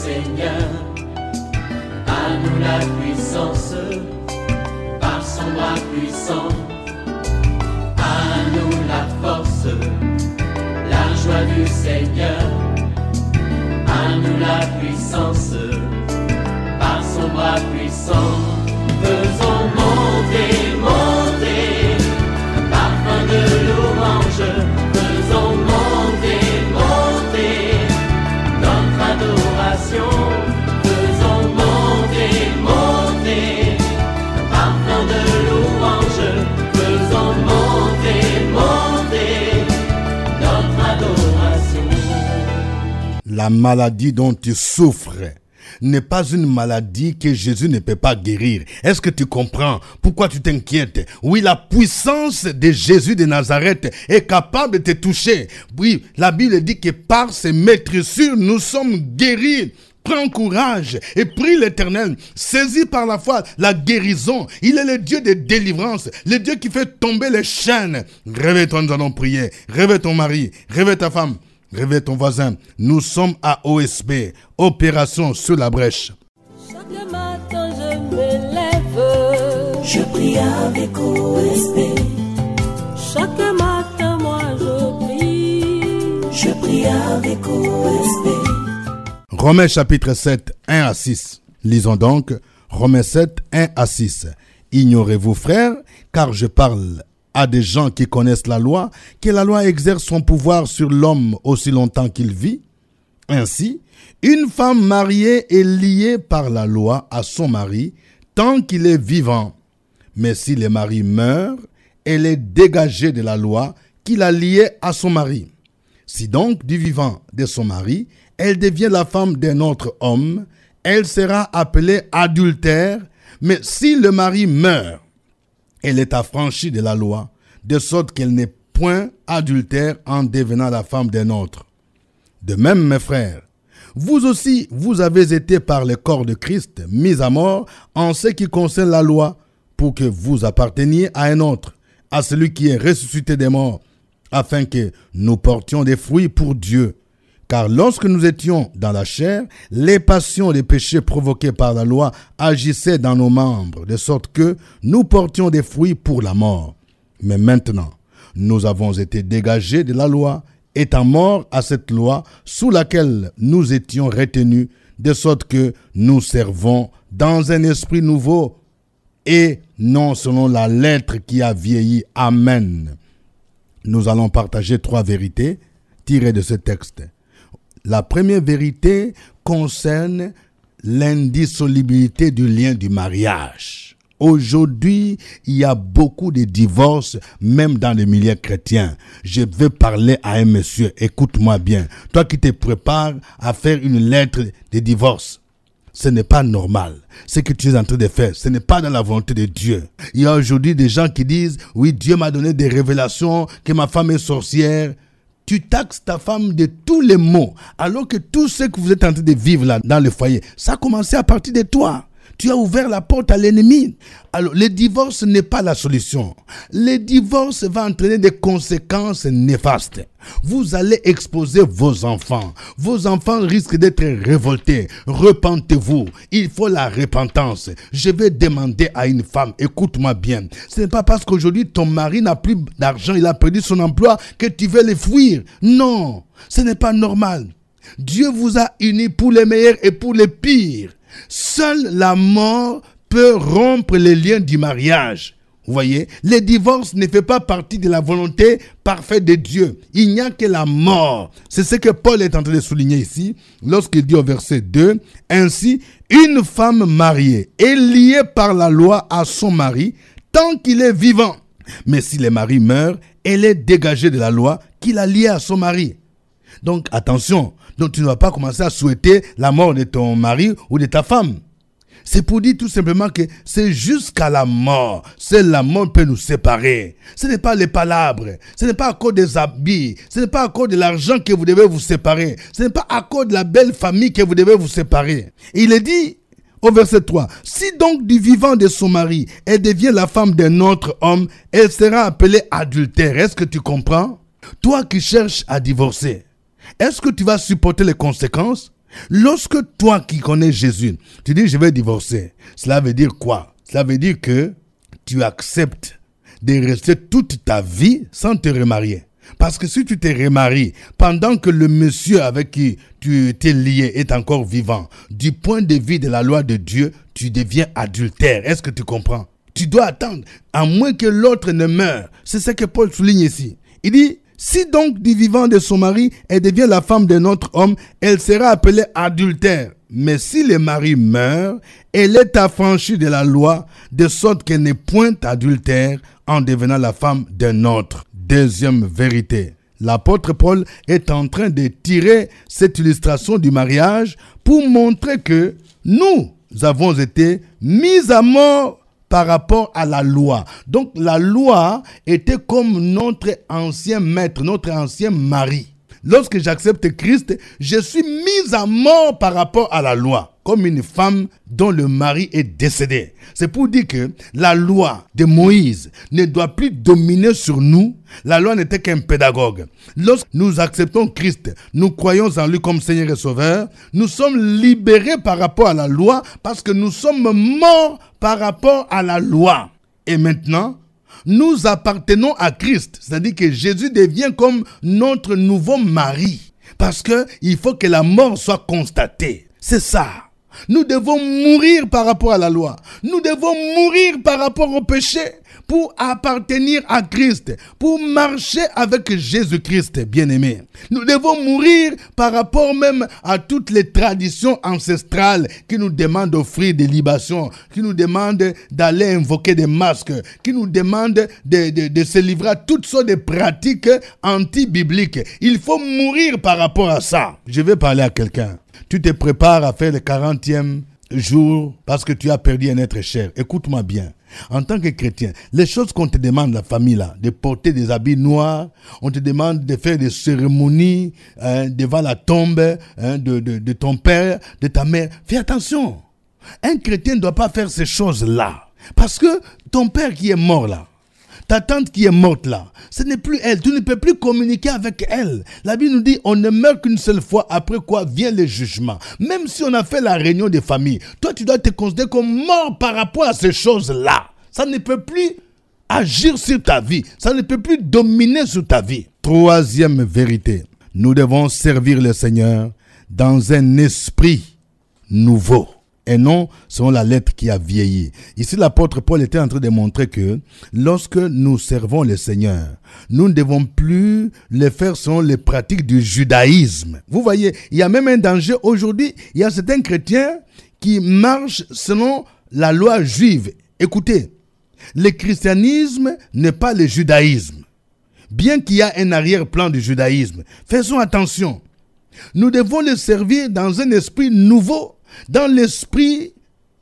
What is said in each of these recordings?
Seigneur. À nous la puissance, par son bras puissant. À nous la force, la joie du Seigneur. À nous la puissance, par son bras puissant. Faisons monter, monter, un parfum de louange. Faisons monter, monter, notre adoration. Faisons monter, monter, un parfum de louange. Faisons monter, monter, notre adoration. La maladie dont tu souffres n'est pas une maladie que Jésus ne peut pas guérir. Est-ce que tu comprends pourquoi tu t'inquiètes? Oui, la puissance de Jésus de Nazareth est capable de te toucher. Oui, la Bible dit que par ses maîtressures, nous sommes guéris. Prends courage et prie l'Éternel. Saisis par la foi la guérison. Il est le Dieu de délivrance, le Dieu qui fait tomber les chaînes. Réveille-toi, nous allons prier. Réveille ton mari, réveille ta femme. Réveille ton voisin. Nous sommes à OSB, Opération sur la brèche. Chaque matin je me lève, je prie avec OSB. chaque matin moi je prie avec OSB. Romains chapitre 7, 1 à 6. Lisons donc Romains 7, 1 à 6. Ignorez-vous, frères, car je parle à des gens qui connaissent la loi, que la loi exerce son pouvoir sur l'homme aussi longtemps qu'il vit. Ainsi, une femme mariée est liée par la loi à son mari tant qu'il est vivant. Mais si le mari meurt, elle est dégagée de la loi qui l'a liée à son mari. Si donc du vivant de son mari, elle devient la femme d'un autre homme, elle sera appelée adultère. Mais si le mari meurt, elle est affranchie de la loi, de sorte qu'elle n'est point adultère en devenant la femme d'un autre. De même, mes frères, vous aussi, vous avez été par le corps de Christ mis à mort en ce qui concerne la loi, pour que vous apparteniez à un autre, à celui qui est ressuscité des morts, afin que nous portions des fruits pour Dieu. Car lorsque nous étions dans la chair, les passions, les péchés provoqués par la loi agissaient dans nos membres, de sorte que nous portions des fruits pour la mort. Mais maintenant, nous avons été dégagés de la loi, étant morts à cette loi sous laquelle nous étions retenus, de sorte que nous servons dans un esprit nouveau et non selon la lettre qui a vieilli. Amen. Nous allons partager 3 vérités tirées de ce texte. La première vérité concerne l'indissolubilité du lien du mariage. Aujourd'hui, il y a beaucoup de divorces, même dans le milieu chrétien. Je veux parler à un monsieur, écoute-moi bien. Toi qui te prépares à faire une lettre de divorce, ce n'est pas normal. Ce que tu es en train de faire, ce n'est pas dans la volonté de Dieu. Il y a aujourd'hui des gens qui disent, oui, Dieu m'a donné des révélations, que ma femme est sorcière. Tu taxes ta femme de tous les maux, alors que tout ce que vous êtes en train de vivre là dans le foyer, ça a commencé à partir de toi. Tu as ouvert la porte à l'ennemi. Alors, le divorce n'est pas la solution. Le divorce va entraîner des conséquences néfastes. Vous allez exposer vos enfants. Vos enfants risquent d'être révoltés. Repentez-vous. Il faut la repentance. Je vais demander à une femme, écoute-moi bien. Ce n'est pas parce qu'aujourd'hui ton mari n'a plus d'argent, il a perdu son emploi, que tu veux le fuir. Non, ce n'est pas normal. Dieu vous a unis pour les meilleurs et pour les pires. Seule la mort peut rompre les liens du mariage. Vous voyez, le divorce ne fait pas partie de la volonté parfaite de Dieu. Il n'y a que la mort. C'est ce que Paul est en train de souligner ici, lorsqu'il dit au verset 2, « Ainsi, une femme mariée est liée par la loi à son mari tant qu'il est vivant. Mais si le mari meurt, elle est dégagée de la loi qui l'a liée à son mari. » Donc, attention. Donc, tu ne vas pas commencer à souhaiter la mort de ton mari ou de ta femme. C'est pour dire tout simplement que c'est jusqu'à la mort. Seule la mort peut nous séparer. Ce n'est pas les palabres. Ce n'est pas à cause des habits. Ce n'est pas à cause de l'argent que vous devez vous séparer. Ce n'est pas à cause de la belle famille que vous devez vous séparer. Et il est dit au verset 3, « Si donc du vivant de son mari, elle devient la femme d'un autre homme, elle sera appelée adultère. » Est-ce que tu comprends? Toi qui cherches à divorcer, est-ce que tu vas supporter les conséquences? Lorsque toi qui connais Jésus, tu dis je vais divorcer, cela veut dire quoi? Cela veut dire que tu acceptes de rester toute ta vie sans te remarier. Parce que si tu te remaries pendant que le monsieur avec qui tu t'es lié est encore vivant, du point de vue de la loi de Dieu, tu deviens adultère. Est-ce que tu comprends? Tu dois attendre, à moins que l'autre ne meure. C'est ce que Paul souligne ici. Il dit, si donc du vivant de son mari, elle devient la femme d'un autre homme, elle sera appelée adultère. Mais si le mari meurt, elle est affranchie de la loi, de sorte qu'elle n'est point adultère en devenant la femme d'un autre. Deuxième vérité. L'apôtre Paul est en train de tirer cette illustration du mariage pour montrer que nous avons été mis à mort par rapport à la loi. Donc la loi était comme notre ancien maître, notre ancien mari. Lorsque j'accepte Christ, je suis mis à mort par rapport à la loi, comme une femme dont le mari est décédé. C'est pour dire que la loi de Moïse ne doit plus dominer sur nous. La loi n'était qu'un pédagogue. Lorsque nous acceptons Christ, nous croyons en lui comme Seigneur et Sauveur, nous sommes libérés par rapport à la loi parce que nous sommes morts par rapport à la loi. Et maintenant, nous appartenons à Christ, c'est-à-dire que Jésus devient comme notre nouveau mari, parce qu'il faut que la mort soit constatée. C'est ça. Nous devons mourir par rapport à la loi. Nous devons mourir par rapport au péché pour appartenir à Christ, pour marcher avec Jésus-Christ, bien-aimé. Nous devons mourir par rapport même à toutes les traditions ancestrales qui nous demandent d'offrir des libations, qui nous demandent d'aller invoquer des masques, qui nous demandent de se livrer à toutes sortes de pratiques anti-bibliques. Il faut mourir par rapport à ça. Je vais parler à quelqu'un. Tu te prépares à faire le 40e jour parce que tu as perdu un être cher. Écoute-moi bien. En tant que chrétien, les choses qu'on te demande, la famille là, de porter des habits noirs, on te demande de faire des cérémonies devant la tombe de ton père, de ta mère. Fais attention. Un chrétien ne doit pas faire ces choses-là. Parce que ton père qui est mort là, ta tante qui est morte là, ce n'est plus elle. Tu ne peux plus communiquer avec elle. La Bible nous dit, on ne meurt qu'une seule fois, après quoi vient le jugement. Même si on a fait la réunion des familles, toi tu dois te considérer comme mort par rapport à ces choses-là. Ça ne peut plus agir sur ta vie. Ça ne peut plus dominer sur ta vie. Troisième vérité. Nous devons servir le Seigneur dans un esprit nouveau. Et non selon la lettre qui a vieilli. Ici, l'apôtre Paul était en train de montrer que lorsque nous servons le Seigneur, nous ne devons plus le faire selon les pratiques du judaïsme. Vous voyez, il y a même un danger. Aujourd'hui, il y a certains chrétiens qui marchent selon la loi juive. Écoutez, le christianisme n'est pas le judaïsme. Bien qu'il y ait un arrière-plan du judaïsme, faisons attention. Nous devons le servir dans un esprit nouveau, dans l'esprit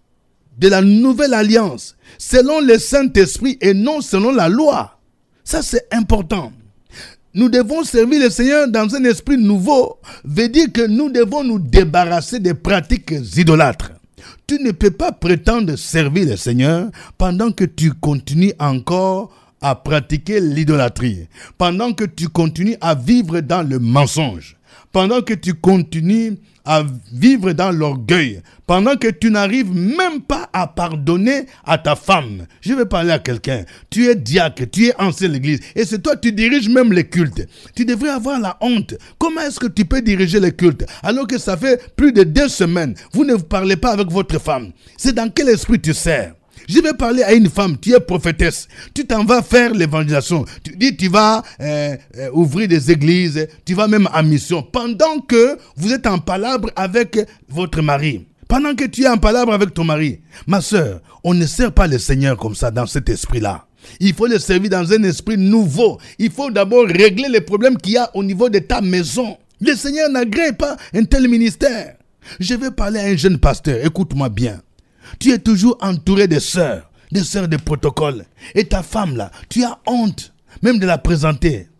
de la nouvelle alliance, selon le Saint-Esprit et non selon la loi. Ça, c'est important. Nous devons servir le Seigneur dans un esprit nouveau, veut dire que nous devons nous débarrasser des pratiques idolâtres. Tu ne peux pas prétendre servir le Seigneur pendant que tu continues encore à pratiquer l'idolâtrie, pendant que tu continues à vivre dans le mensonge, pendant que tu continues à vivre dans l'orgueil, pendant que tu n'arrives même pas à pardonner à ta femme. Je vais parler à quelqu'un. Tu es diacre, tu es ancien de l'église, et c'est toi, tu diriges même les cultes. Tu devrais avoir la honte. Comment est-ce que tu peux diriger les cultes alors que ça fait plus de 2 semaines, vous ne parlez pas avec votre femme? C'est dans quel esprit tu sers? Je vais parler à une femme, tu es prophétesse, tu t'en vas faire l'évangélisation, tu dis tu vas ouvrir des églises, tu vas même en mission, pendant que vous êtes en palabre avec votre mari, pendant que tu es en palabre avec ton mari. Ma soeur, on ne sert pas le Seigneur comme ça, dans cet esprit-là. Il faut le servir dans un esprit nouveau. Il faut d'abord régler les problèmes qu'il y a au niveau de ta maison. Le Seigneur n'agrée pas un tel ministère. Je vais parler à un jeune pasteur, écoute-moi bien. Tu es toujours entouré de sœurs de protocole. Et ta femme là, tu as honte même de la présenter.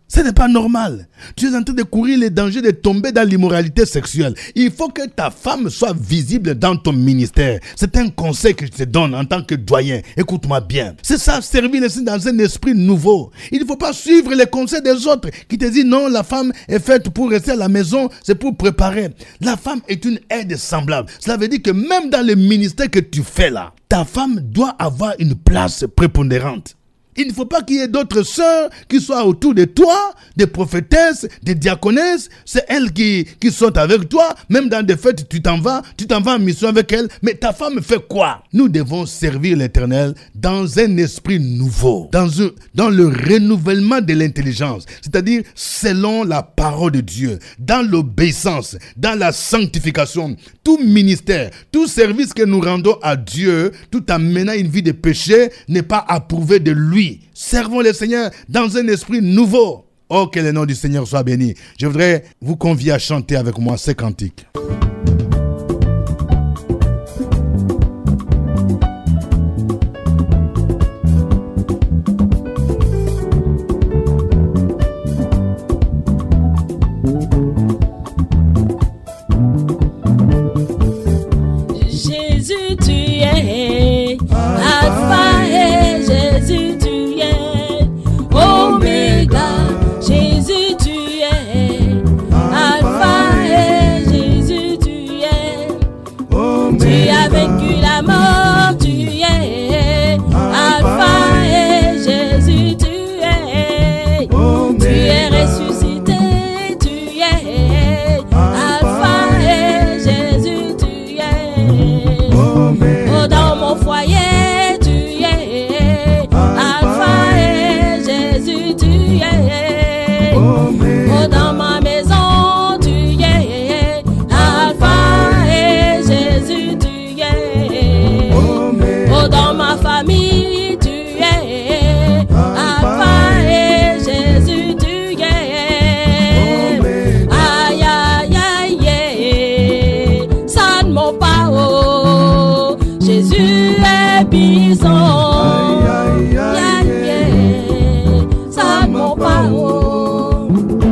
Ce n'est pas normal. Tu es en train de courir les dangers de tomber dans l'immoralité sexuelle. Il faut que ta femme soit visible dans ton ministère. C'est un conseil que je te donne en tant que doyen. Écoute-moi bien. C'est ça, servir dans un esprit nouveau. Il ne faut pas suivre les conseils des autres qui te disent non, la femme est faite pour rester à la maison, c'est pour préparer. La femme est une aide semblable. Cela veut dire que même dans le ministère que tu fais là, ta femme doit avoir une place prépondérante. Il ne faut pas qu'il y ait d'autres sœurs qui soient autour de toi, des prophétesses, des diaconesses. C'est elles qui sont avec toi. Même dans des fêtes, tu t'en vas en mission avec elles. Mais ta femme fait quoi? Nous devons servir l'Éternel dans un esprit nouveau, dans le renouvellement de l'intelligence, c'est-à-dire selon la parole de Dieu, dans l'obéissance, dans la sanctification. Tout ministère, tout service que nous rendons à Dieu, tout en menant une vie de péché, n'est pas approuvé de lui. Servons le Seigneur dans un esprit nouveau. Oh, que le nom du Seigneur soit béni. Je voudrais vous convier à chanter avec moi ces cantiques. Jésus, tu es Alpha et Jésus, tu es Oméga. Jésus, tu es Alpha et Jésus, tu es. Tu as vaincu la mort, tu es Alpha et Jésus, tu es. Tu es ressuscité, tu es Alpha et Jésus, tu es. Oh, dans mon foyer, tu es Alpha et Jésus, tu es. Oh, dans ma maison, tu es Alpha et Jésus, tu es. Oh, dans ma famille, tu es Alpha et Jésus, tu es. Aïe, aïe, aïe, aïe, ça ne ment pas, oh, Jésus est puissant. Yeah, yeah, ça ne ment pas, oh.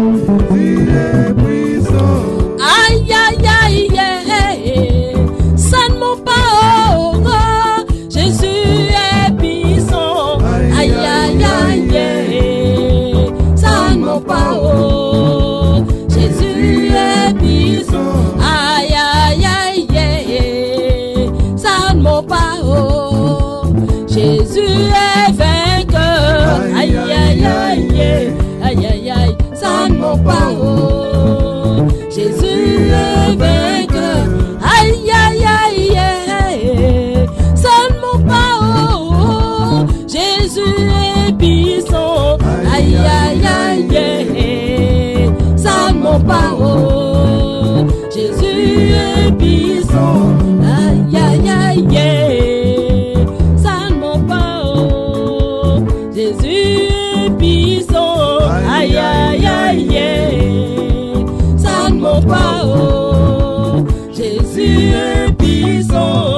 Aïe, aïe, aïe, aïe, ça ne ment pas, oh, oh, Jésus est puissant. Aïe, aïe, aïe, aïe, ça ne ment pas, oh, Jésus est puissant. Aïe, aïe, aïe, aïe, ça ne ment pas, oh, Jésus est vainqueur. Aïe, aïe, aïe, aïe, aïe, aïe, ça ne ment pas, oh, Jésus est vainqueur. Aïe, aïe, aïe, aïe, ça ne ment pas, oh, Jésus est puissant. Aïe, aïe, aïe, aïe, ça ne ment pas, oh, Jésus est puissant. Aïe, aïe, aïe, aïe, ça ne ment pas, oh, Jésus est puissant. Aïe, aïe, aïe, aïe, ça ne ment pas, oh, Jésus est puissant.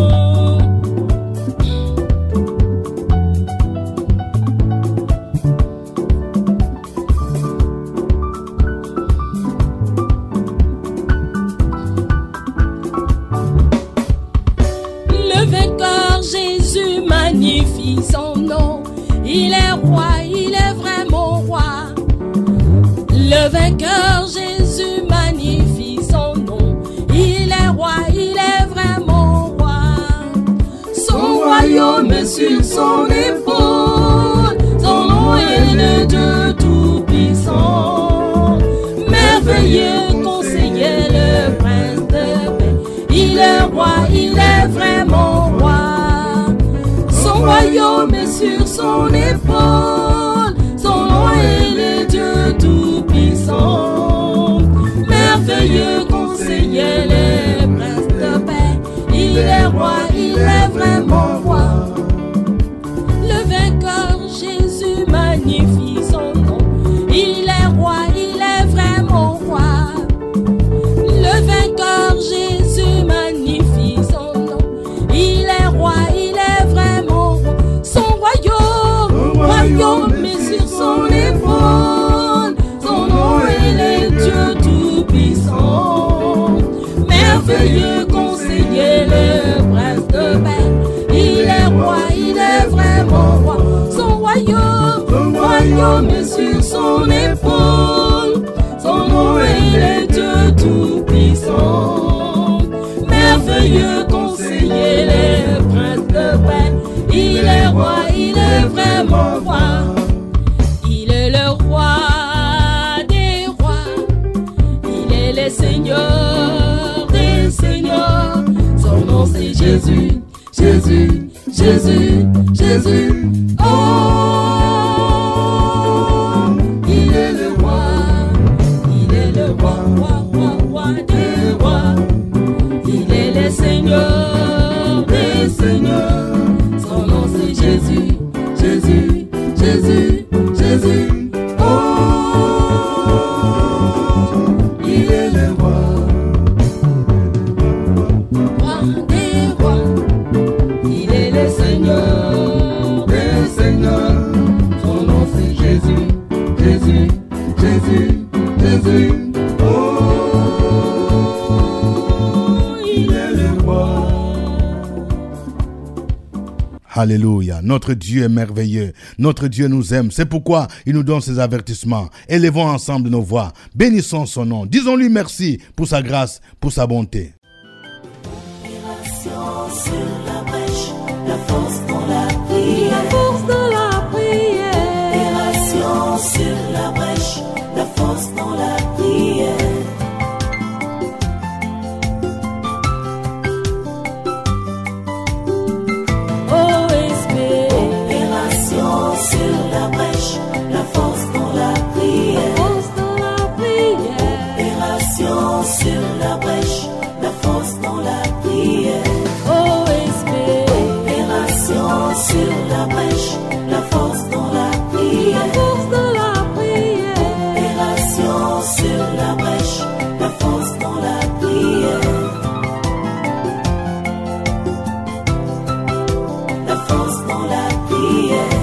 Le vainqueur Jésus magnifie son nom. Il est roi, il est vraiment roi. Le vainqueur Jésus magnifie son nom. Il est roi, il est vraiment roi. Son royaume est sur son épaule. Son nom est le Dieu tout-puissant. Merveilleux conseiller, le prince de paix. Il est roi, il est vraiment roi. Son royaume est sur son épaule. Son nom est le Dieu tout-puissant. Merveilleux conseiller, le prince de paix. Il est roi, il est vraiment roi. Le vainqueur Jésus magnifie son nom. Il est roi, il est vraiment roi. Le vainqueur Jésus magnifie son nom. Il est roi, il est vraiment roi. Son royaume est sur son épaule. est Seigneur des Seigneurs. Son nom c'est Jésus, Jésus, Jésus, Jésus. Oh, il est le roi, il est le roi, roi des rois. Il est le Seigneur des Seigneurs. Son nom c'est Jésus, Jésus, Jésus, Jésus. Oh, il est le roi, roi des rois. Il est le Seigneur des Seigneurs. Son nom c'est Jésus, Jésus, Jésus, Jésus. Oh, il est le roi. Alléluia. Notre Dieu est merveilleux. Notre Dieu nous aime. C'est pourquoi il nous donne ses avertissements. Élevons ensemble nos voix. Bénissons son nom. Disons-lui merci pour sa grâce, pour sa bonté. Opération sur la brèche, la force dans la prière. La force dans la prière. Opération sur la brèche, la force dans la prière. OSB. Opération sur la brèche, la force dans la prière. Force dans la prière. Opération sur la brèche, la force dans la prière. OSB. Opération sur la brèche, la force dans la La prière. force dans la prière. Opération sur la brèche, la force dans la prière. La force dans la prière.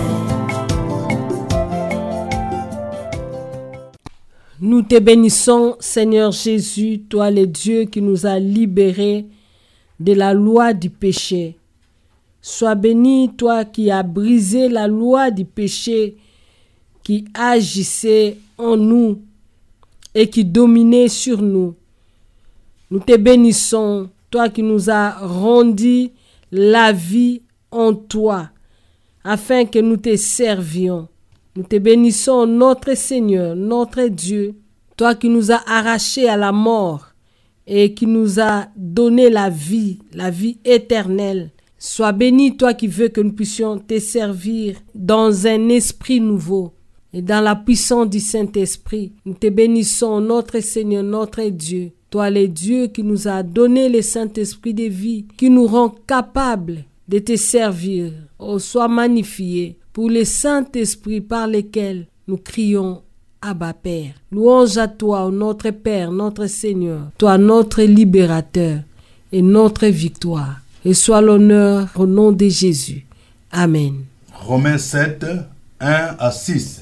Nous te bénissons, Seigneur Jésus, toi le Dieu qui nous a libérés de la loi du péché. Sois béni, toi qui as brisé la loi du péché qui agissait en nous et qui dominait sur nous. Nous te bénissons, toi qui nous as rendu la vie en toi, afin que nous te servions. Nous te bénissons, notre Seigneur, notre Dieu, toi qui nous as arrachés à la mort et qui nous as donné la vie éternelle. Sois béni, toi qui veux que nous puissions te servir dans un esprit nouveau et dans la puissance du Saint-Esprit. Nous te bénissons, notre Seigneur, notre Dieu. Toi, le Dieu qui nous a donné le Saint-Esprit de vie, qui nous rend capables de te servir. Oh, sois magnifié pour le Saint-Esprit par lequel nous crions Abba Père. Louange à toi, notre Père, notre Seigneur, toi notre libérateur et notre victoire. Et soit l'honneur au nom de Jésus. Amen. Romains 7, 1 à 6.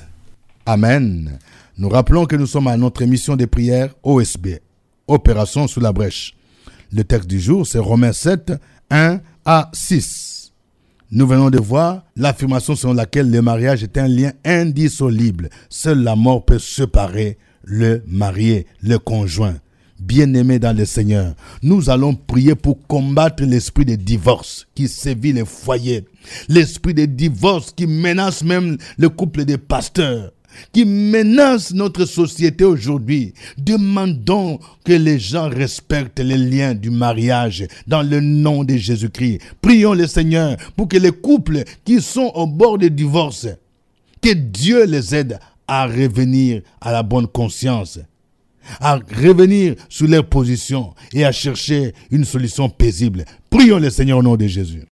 Amen. Nous rappelons que nous sommes à notre émission de prière OSB, Opération sous la brèche. Le texte du jour, c'est Romains 7, 1 à 6. Nous venons de voir l'affirmation selon laquelle le mariage est un lien indissoluble. Seule la mort peut séparer le marié, le conjoint. Bien-aimés dans le Seigneur, nous allons prier pour combattre l'esprit de divorce qui sévit les foyers. L'esprit de divorce qui menace même le couple des pasteurs, qui menace notre société aujourd'hui. Demandons que les gens respectent les liens du mariage dans le nom de Jésus-Christ. Prions le Seigneur pour que les couples qui sont au bord du divorce, que Dieu les aide à revenir à la bonne conscience, à revenir sur leur position et à chercher une solution paisible. Prions le Seigneur au nom de Jésus.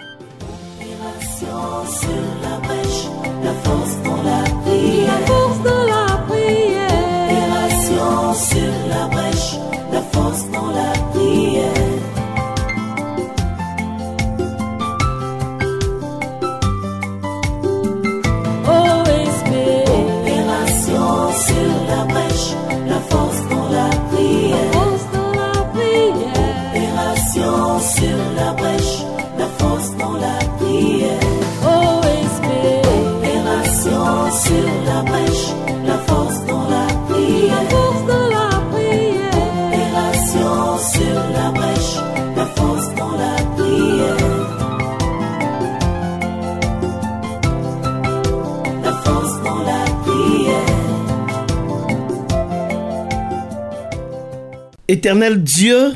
Opération sur la brèche, la force dans la prière. La force dans la prière. Opération sur la brèche, la force dans la prière. OSB. Opération sur la brèche, la force dans la prière. Force dans la prière. Opération sur la brèche, la force dans la prière. OSB. Opération Éternel Dieu,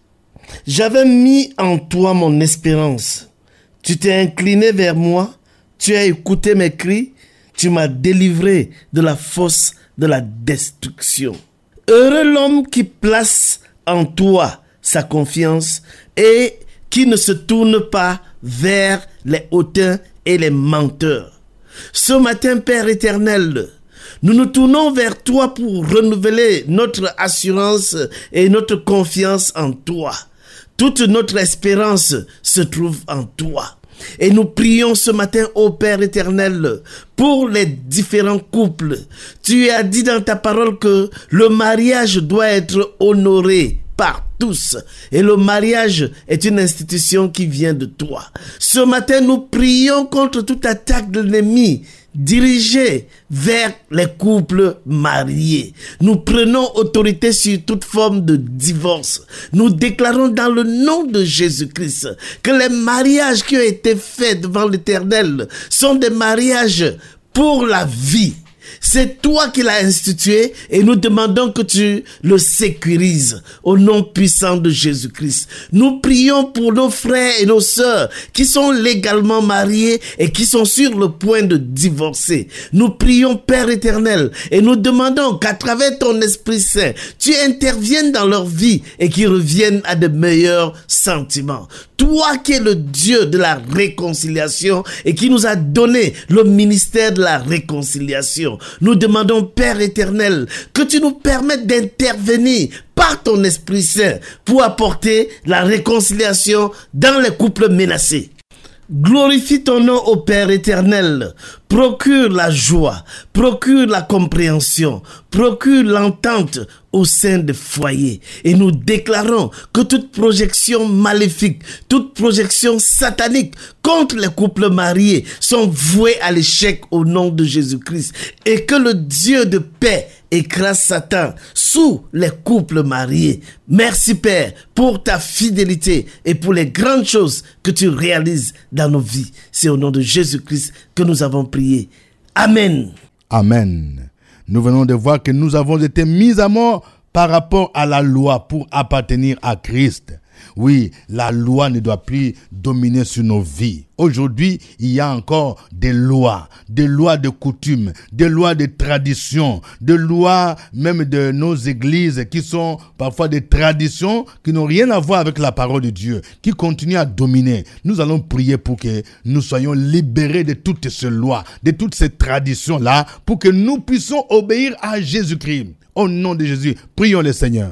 j'avais mis en toi mon espérance. Tu t'es incliné vers moi, tu as écouté mes cris, tu m'as délivré de la fosse de la destruction. Heureux l'homme qui place en toi sa confiance et qui ne se tourne pas vers les hautains et les menteurs. Ce matin, Père éternel, nous nous tournons vers toi pour renouveler notre assurance et notre confiance en toi. Toute notre espérance se trouve en toi. Et nous prions ce matin, ô Père éternel, pour les différents couples. Tu as dit dans ta parole que le mariage doit être honoré par tous. Et le mariage est une institution qui vient de toi. Ce matin, nous prions contre toute attaque de l'ennemi dirigée vers les couples mariés. Nous prenons autorité sur toute forme de divorce. Nous déclarons dans le nom de Jésus-Christ que les mariages qui ont été faits devant l'Éternel sont des mariages pour la vie. C'est toi qui l'as institué et nous demandons que tu le sécurises au nom puissant de Jésus-Christ. Nous prions pour nos frères et nos sœurs qui sont légalement mariés et qui sont sur le point de divorcer. Nous prions, Père éternel, et nous demandons qu'à travers ton Esprit Saint, tu interviennes dans leur vie et qu'ils reviennent à de meilleurs sentiments. Toi qui es le Dieu de la réconciliation et qui nous a donné le ministère de la réconciliation, nous demandons, Père éternel, que tu nous permettes d'intervenir par ton Esprit Saint pour apporter la réconciliation dans les couples menacés. Glorifie ton nom, ô Père éternel. Procure la joie, procure la compréhension, procure l'entente au sein des foyers. Et nous déclarons que toute projection maléfique, toute projection satanique contre les couples mariés sont vouées à l'échec au nom de Jésus-Christ. Et que le Dieu de paix écrase Satan sous les couples mariés. Merci Père pour ta fidélité et pour les grandes choses que tu réalises dans nos vies. C'est au nom de Jésus-Christ que nous avons prié. Amen. Amen. Nous venons de voir que nous avons été mis à mort par rapport à la loi pour appartenir à Christ. Oui, la loi ne doit plus dominer sur nos vies. Aujourd'hui, il y a encore des lois de coutume, des lois de tradition, des lois même de nos églises qui sont parfois des traditions qui n'ont rien à voir avec la parole de Dieu, qui continuent à dominer. Nous allons prier pour que nous soyons libérés de toutes ces lois, de toutes ces traditions-là, pour que nous puissions obéir à Jésus-Christ. Au nom de Jésus, prions le Seigneur.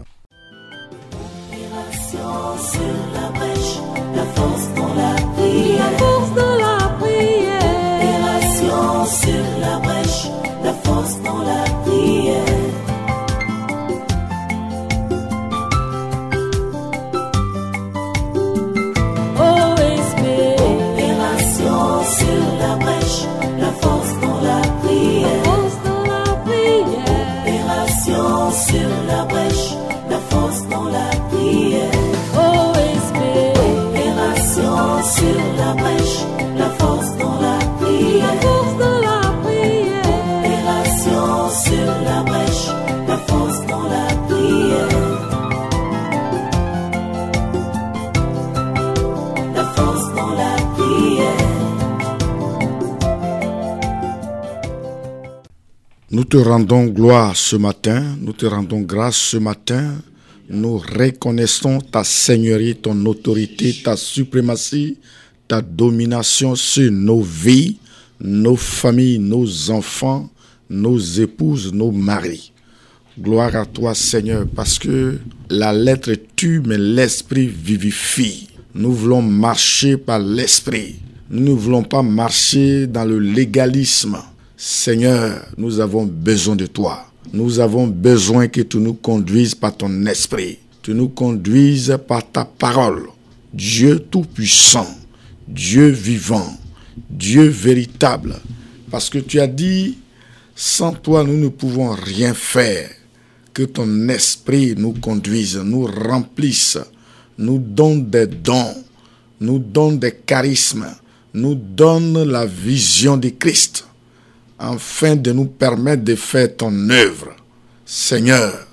Sur la brèche, la force dans la prière. La force dans la prière. Opération sur la brèche, la force dans la prière. Oh, esprit. Opération sur la brèche, la force dans la prière. La force dans la prière. Opération sur la brèche, la force dans la prière. Oh, esprit. Opération sur la brèche, la force dans la prière. La force dans la prière. Opération sur la brèche, la force dans la prière. La force dans la prière. Nous te rendons gloire ce matin, nous te rendons grâce ce matin. Nous reconnaissons ta seigneurie, ton autorité, ta suprématie, ta domination sur nos vies, nos familles, nos enfants, nos épouses, nos maris. Gloire à toi, Seigneur, parce que la lettre tue, mais l'esprit vivifie. Nous voulons marcher par l'esprit. Nous ne voulons pas marcher dans le légalisme. Seigneur, nous avons besoin de toi. Nous avons besoin que tu nous conduises par ton esprit. Tu nous conduises par ta parole. Dieu tout-puissant, Dieu vivant, Dieu véritable. Parce que tu as dit, sans toi nous ne pouvons rien faire. Que ton esprit nous conduise, nous remplisse, nous donne des dons, nous donne des charismes, nous donne la vision de Christ. Afin de nous permettre de faire ton œuvre. Seigneur,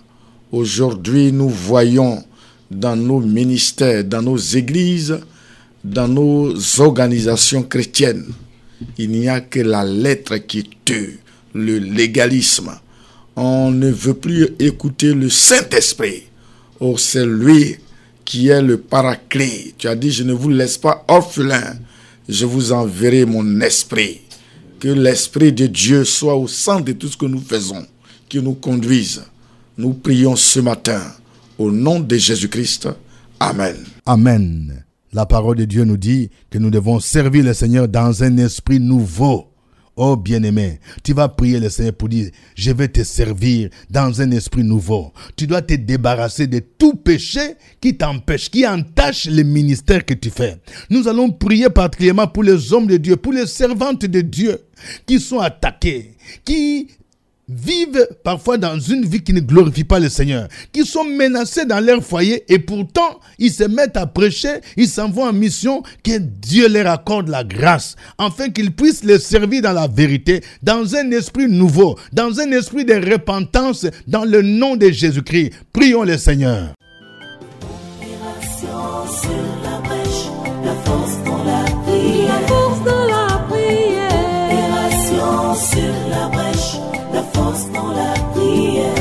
Aujourd'hui, nous voyons dans nos ministères, dans nos églises, dans nos organisations chrétiennes, il n'y a que la lettre qui tue, le légalisme. On ne veut plus écouter le Saint-Esprit. Oh, c'est lui qui est le paraclet. Tu as dit, je ne vous laisse pas orphelin, je vous enverrai mon esprit. Que l'Esprit de Dieu soit au centre de tout ce que nous faisons, qui nous conduise. Nous prions ce matin au nom de Jésus-Christ. Amen. Amen. La parole de Dieu nous dit que nous devons servir le Seigneur dans un esprit nouveau. Oh bien-aimé, tu vas prier le Seigneur pour dire, je vais te servir dans un esprit nouveau. Tu dois te débarrasser de tout péché qui t'empêche, qui entache le ministère que tu fais. Nous allons prier particulièrement pour les hommes de Dieu, pour les servantes de Dieu qui sont attaqués, qui vivent parfois dans une vie qui ne glorifie pas le Seigneur, qui sont menacés dans leur foyer et pourtant ils se mettent à prêcher, ils s'en vont en mission, que Dieu leur accorde la grâce afin qu'ils puissent les servir dans la vérité, dans un esprit nouveau, dans un esprit de repentance, dans le nom de Jésus-Christ. Prions le Seigneur. Opération sur la brèche, la force dans la prière. La force dans la prière. Opération sur la brèche, la force dans la prière.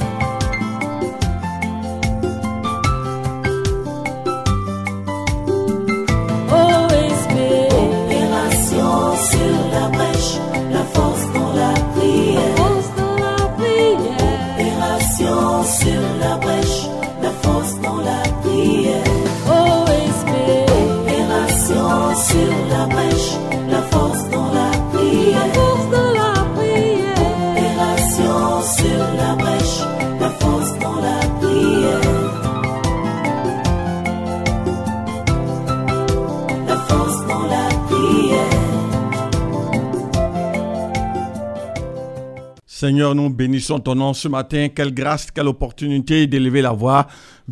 Oh, esprit. Opération sur la brèche, la force dans la prière. Force dans la prière. Opération sur la brèche, la force dans la prière. Oh, esprit. Opération sur la brèche, la force dans la prière. Force dans la prière. Opération sur la brèche, la force dans la prière. La force dans la prière. Seigneur, nous bénissons ton nom ce matin. Quelle grâce, quelle opportunité d'élever la voix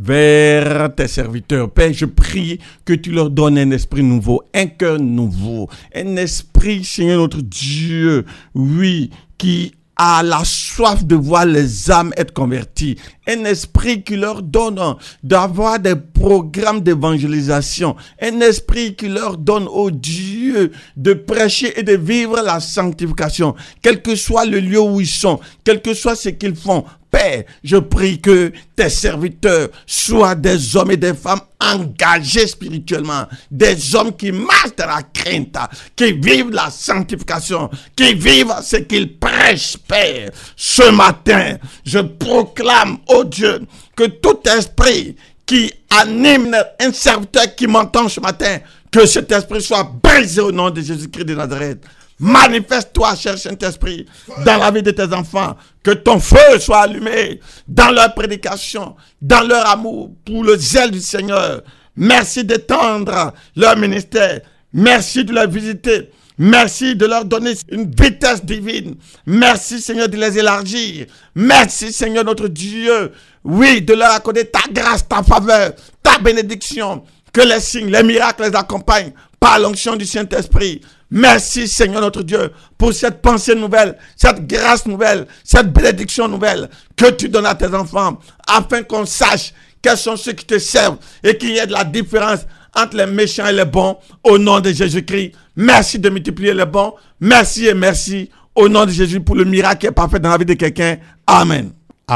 vers tes serviteurs. Père, je prie que tu leur donnes un esprit nouveau, un cœur nouveau, un esprit, Seigneur notre Dieu, oui, qui a la soif de voir les âmes être converties. Un esprit qui leur donne d'avoir des programmes d'évangélisation. Un esprit qui leur donne, oh Dieu, de prêcher et de vivre la sanctification. Quel que soit le lieu où ils sont, quel que soit ce qu'ils font. Père, je prie que tes serviteurs soient des hommes et des femmes engagés spirituellement, des hommes qui marchent dans la crainte, qui vivent la sanctification, qui vivent ce qu'ils prêchent, Père. Ce matin, je proclame, oh Dieu, que tout esprit qui anime un serviteur qui m'entend ce matin, que cet esprit soit brisé au nom de Jésus-Christ de Nazareth. Manifeste-toi, cher Saint-Esprit, dans la vie de tes enfants. Que ton feu soit allumé dans leur prédication, dans leur amour pour le zèle du Seigneur. Merci d'étendre leur ministère. Merci de leur visiter. Merci de leur donner une vitesse divine. Merci, Seigneur, de les élargir. Merci, Seigneur, notre Dieu. Oui, de leur accorder ta grâce, ta faveur, ta bénédiction. Que les signes, les miracles les accompagnent par l'onction du Saint-Esprit. Merci Seigneur notre Dieu pour cette pensée nouvelle, cette grâce nouvelle, cette bénédiction nouvelle que tu donnes à tes enfants afin qu'on sache quels sont ceux qui te servent et qu'il y ait de la différence entre les méchants et les bons au nom de Jésus-Christ. Merci de multiplier les bons. Merci et merci au nom de Jésus pour le miracle qui est parfait dans la vie de quelqu'un. Amen.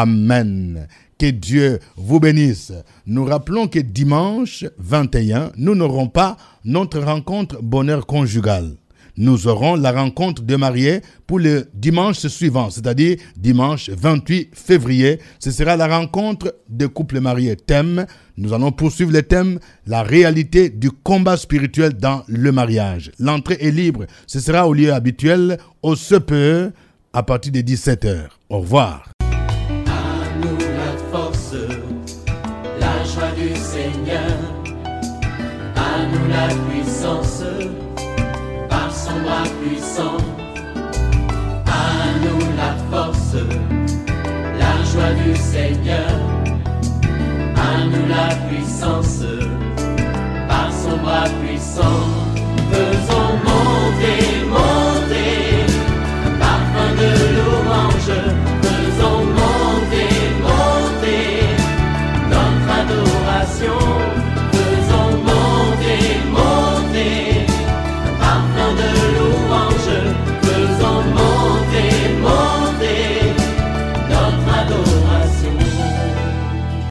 Amen. Que Dieu vous bénisse. Nous rappelons que dimanche 21, nous n'aurons pas notre rencontre bonheur conjugal. Nous aurons la rencontre de mariés pour le dimanche suivant, c'est-à-dire dimanche 28 février. Ce sera la rencontre de couples mariés. Thème, nous allons poursuivre le thème, la réalité du combat spirituel dans le mariage. L'entrée est libre. Ce sera au lieu habituel, au CPE, à partir de 17h. Au revoir. À nous la force, la joie du Seigneur. À nous la puissance, par son bras puissant. À nous la force, la joie du Seigneur.